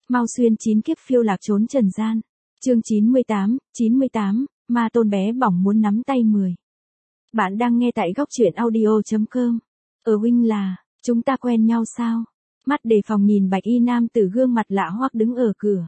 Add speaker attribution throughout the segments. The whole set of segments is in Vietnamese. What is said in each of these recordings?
Speaker 1: Mau xuyên 9 kiếp phiêu lạc trốn trần gian. Chương 98, ma tôn bé bỏng muốn nắm tay 10. Bạn đang nghe tại góc truyện audio.com. Huynh là, chúng ta quen nhau sao? Mắt đề phòng nhìn bạch y nam tử gương mặt lạ hoắc đứng ở cửa.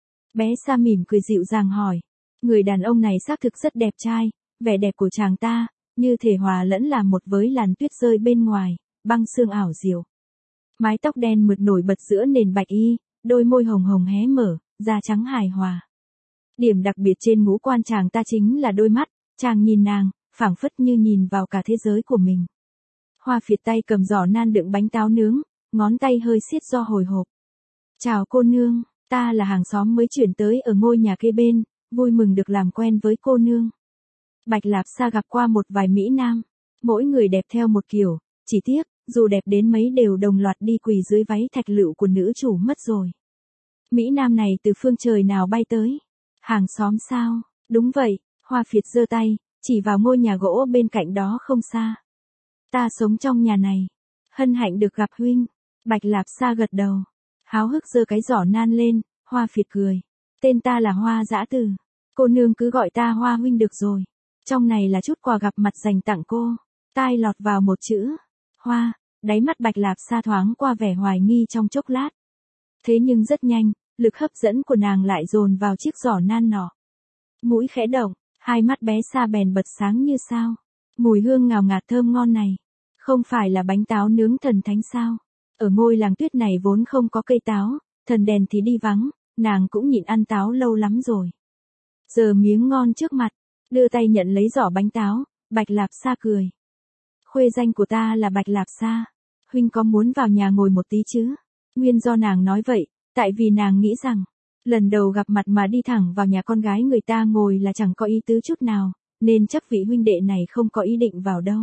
Speaker 1: Bé Sa mỉm cười dịu dàng hỏi. Người đàn ông này xác thực rất đẹp trai, vẻ đẹp của chàng ta, như thể hòa lẫn là một với làn tuyết rơi bên ngoài, băng sương ảo diệu. Mái tóc đen mượt nổi bật giữa nền bạch y, đôi môi hồng hồng hé mở, da trắng hài hòa. Điểm đặc biệt trên ngũ quan chàng ta chính là đôi mắt, chàng nhìn nàng, phảng phất như nhìn vào cả thế giới của mình. Hoa Phiệt tay cầm giỏ nan đựng bánh táo nướng, ngón tay hơi siết do hồi hộp. Chào cô nương, ta là hàng xóm mới chuyển tới ở ngôi nhà kế bên, vui mừng được làm quen với cô nương. Bạch Lạp Sa gặp qua một vài mỹ nam, mỗi người đẹp theo một kiểu, chỉ tiếc, dù đẹp đến mấy đều đồng loạt đi quỳ dưới váy thạch lựu của nữ chủ mất rồi. Mỹ nam này từ phương trời nào bay tới? Hàng xóm sao? Đúng vậy, Hoa Phiệt giơ tay, chỉ vào ngôi nhà gỗ bên cạnh đó không xa. Ta sống trong nhà này. Hân hạnh được gặp huynh. Bạch Lạp Sa gật đầu. Háo hức giơ cái giỏ nan lên, Hoa Phiệt cười. Tên ta là Hoa Dã Từ. Cô nương cứ gọi ta Hoa huynh được rồi. Trong này là chút quà gặp mặt dành tặng cô. Tai lọt vào một chữ. Hoa, đáy mắt Bạch Lạp Sa thoáng qua vẻ hoài nghi trong chốc lát. Thế nhưng rất nhanh, lực hấp dẫn của nàng lại dồn vào chiếc giỏ nan nọ. Mũi khẽ động, hai mắt bé Sa bèn bật sáng như sao. Mùi hương ngào ngạt thơm ngon này, không phải là bánh táo nướng thần thánh sao? Ở ngôi làng tuyết này vốn không có cây táo, thần đèn thì đi vắng, nàng cũng nhịn ăn táo lâu lắm rồi. Giờ miếng ngon trước mặt, đưa tay nhận lấy giỏ bánh táo, Bạch Lạp Sa cười. Khuê danh của ta là Bạch Lạp Sa, huynh có muốn vào nhà ngồi một tí chứ? Nguyên do nàng nói vậy, tại vì nàng nghĩ rằng, lần đầu gặp mặt mà đi thẳng vào nhà con gái người ta ngồi là chẳng có ý tứ chút nào, nên chắc vị huynh đệ này không có ý định vào đâu.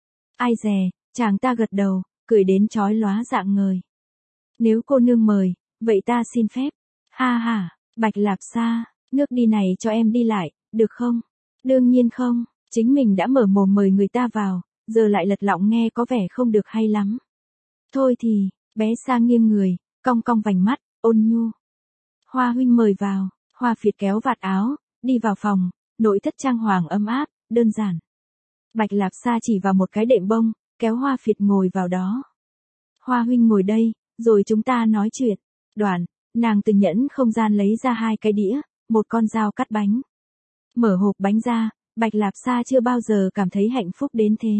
Speaker 1: Ai dè, chàng ta gật đầu, cười đến chói lóa rạng ngời. Nếu cô nương mời, vậy ta xin phép. Ha ha, Bạch Lạp Sa, nước đi này cho em đi lại, được không? Đương nhiên không, chính mình đã mở mồm mời người ta vào, giờ lại lật lọng nghe có vẻ không được hay lắm. Thôi thì, bé Sa nghiêng người, cong cong vành mắt, ôn nhu. Hoa huynh mời vào. Hoa Phiệt kéo vạt áo, đi vào phòng, nội thất trang hoàng ấm áp, đơn giản. Bạch Lạp Sa chỉ vào một cái đệm bông, kéo Hoa Phiệt ngồi vào đó. Hoa huynh ngồi đây, rồi chúng ta nói chuyện. Đoạn, nàng từ nhẫn không gian lấy ra hai cái đĩa, một con dao cắt bánh. Mở hộp bánh ra, Bạch Lạp Sa chưa bao giờ cảm thấy hạnh phúc đến thế.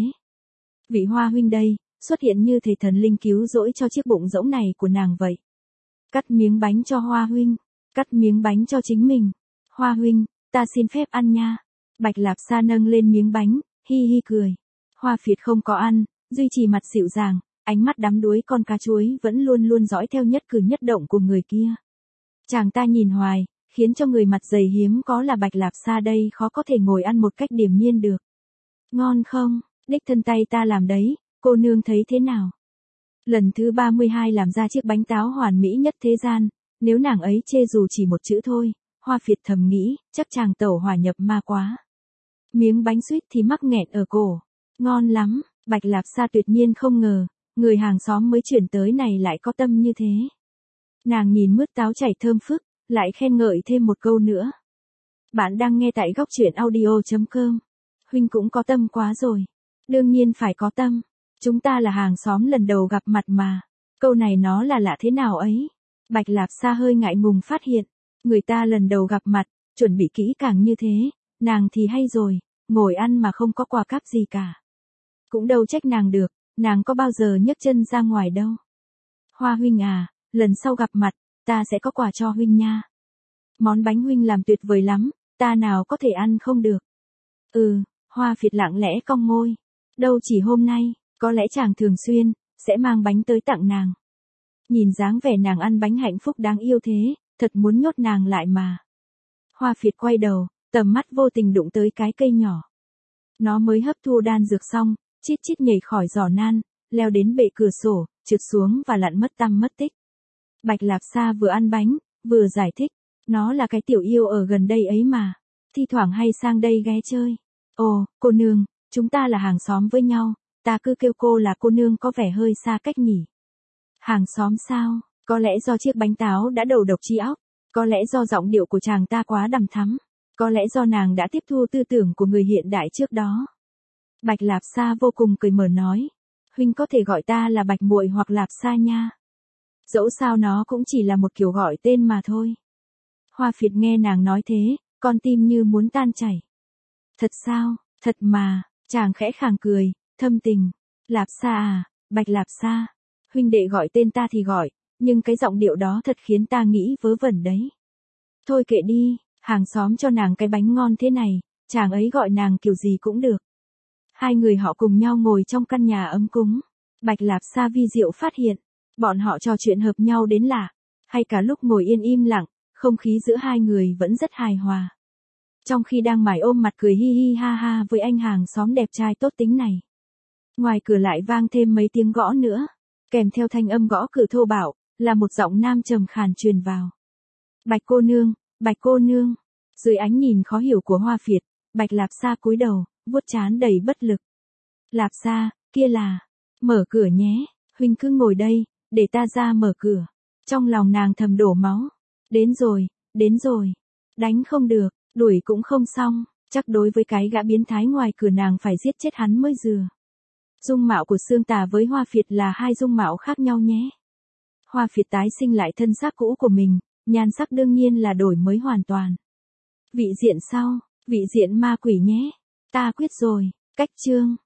Speaker 1: Vị Hoa huynh đây, xuất hiện như thể thần linh cứu rỗi cho chiếc bụng rỗng này của nàng vậy. Cắt miếng bánh cho Hoa huynh, cắt miếng bánh cho chính mình. Hoa huynh, ta xin phép ăn nha. Bạch Lạp Sa nâng lên miếng bánh, hi hi cười. Hoa Phiệt không có ăn, duy trì mặt dịu dàng, ánh mắt đắm đuối con cá chuối vẫn luôn luôn dõi theo nhất cử nhất động của người kia. Chàng ta nhìn hoài, khiến cho người mặt dày hiếm có là Bạch Lạp Sa đây khó có thể ngồi ăn một cách điềm nhiên được. Ngon không? Đích thân tay ta làm đấy, cô nương thấy thế nào? Lần thứ 32 làm ra chiếc bánh táo hoàn mỹ nhất thế gian, nếu nàng ấy chê dù chỉ một chữ thôi, Hoa Phiệt thầm nghĩ, chắc chàng tẩu hỏa nhập ma quá. Miếng bánh suýt thì mắc nghẹn ở cổ. Ngon lắm, Bạch Lạp Sa tuyệt nhiên không ngờ, người hàng xóm mới chuyển tới này lại có tâm như thế. Nàng nhìn mứt táo chảy thơm phức, lại khen ngợi thêm một câu nữa. Bạn đang nghe tại góc truyện audio.com. Huynh cũng có tâm quá rồi. Đương nhiên phải có tâm. Chúng ta là hàng xóm lần đầu gặp mặt mà. Câu này nó là lạ thế nào ấy? Bạch Lạp Sa hơi ngại ngùng phát hiện. Người ta lần đầu gặp mặt, chuẩn bị kỹ càng như thế. Nàng thì hay rồi, ngồi ăn mà không có quà cáp gì cả. Cũng đâu trách nàng được, nàng có bao giờ nhấc chân ra ngoài đâu. Hoa huynh à, lần sau gặp mặt, ta sẽ có quà cho huynh nha. Món bánh huynh làm tuyệt vời lắm, ta nào có thể ăn không được. Hoa Phiệt lặng lẽ cong môi. Đâu chỉ hôm nay, có lẽ chàng thường xuyên, sẽ mang bánh tới tặng nàng. Nhìn dáng vẻ nàng ăn bánh hạnh phúc đáng yêu thế, thật muốn nhốt nàng lại mà. Hoa Phiệt quay đầu, tầm mắt vô tình đụng tới cái cây nhỏ. Nó mới hấp thu đan dược xong, chít chít nhảy khỏi giỏ nan, leo đến bệ cửa sổ, trượt xuống và lặn mất tăm mất tích. Bạch Lạp Sa vừa ăn bánh, vừa giải thích, nó là cái tiểu yêu ở gần đây ấy mà, thi thoảng hay sang đây ghé chơi. Ồ, cô nương, chúng ta là hàng xóm với nhau, ta cứ kêu cô là cô nương có vẻ hơi xa cách nhỉ. Hàng xóm sao? Có lẽ do chiếc bánh táo đã đầu độc trí óc, có lẽ do giọng điệu của chàng ta quá đằm thắm, có lẽ do nàng đã tiếp thu tư tưởng của người hiện đại trước đó. Bạch Lạp Sa vô cùng cởi mở nói, huynh có thể gọi ta là Bạch muội hoặc Lạp Sa nha. Dẫu sao nó cũng chỉ là một kiểu gọi tên mà thôi. Hoa Phiệt nghe nàng nói thế, con tim như muốn tan chảy. Thật sao, thật mà, chàng khẽ khàng cười, thâm tình. Lạp Sa à, Bạch Lạp Sa, huynh đệ gọi tên ta thì gọi, nhưng cái giọng điệu đó thật khiến ta nghĩ vớ vẩn đấy. Thôi kệ đi, hàng xóm cho nàng cái bánh ngon thế này, chàng ấy gọi nàng kiểu gì cũng được. Hai người họ cùng nhau ngồi trong căn nhà ấm cúng. Bạch Lạp Sa vi diệu phát hiện, bọn họ trò chuyện hợp nhau đến lạ, hay cả lúc ngồi yên im lặng, không khí giữa hai người vẫn rất hài hòa. Trong khi đang mải ôm mặt cười hi hi ha ha với anh hàng xóm đẹp trai tốt tính này, ngoài cửa lại vang thêm mấy tiếng gõ nữa, kèm theo thanh âm gõ cửa thô bạo, là một giọng nam trầm khàn truyền vào. Bạch cô nương, Bạch cô nương. Dưới ánh nhìn khó hiểu của Hoa Phiệt, Bạch Lạp Sa cúi đầu, vuốt trán đầy bất lực. Lạp Sa, kia là, mở cửa nhé, huynh cứ ngồi đây, để ta ra mở cửa. Trong lòng nàng thầm đổ máu. Đến rồi, đánh không được, đuổi cũng không xong, chắc đối với cái gã biến thái ngoài cửa nàng phải giết chết hắn mới dừa. Dung mạo của Sương Tà với Hoa Phiệt là hai dung mạo khác nhau nhé. Hoa Phiệt tái sinh lại thân xác cũ của mình, nhan sắc đương nhiên là đổi mới hoàn toàn. Vị diện sau, vị diện ma quỷ nhé. Ta quyết rồi, cách chương.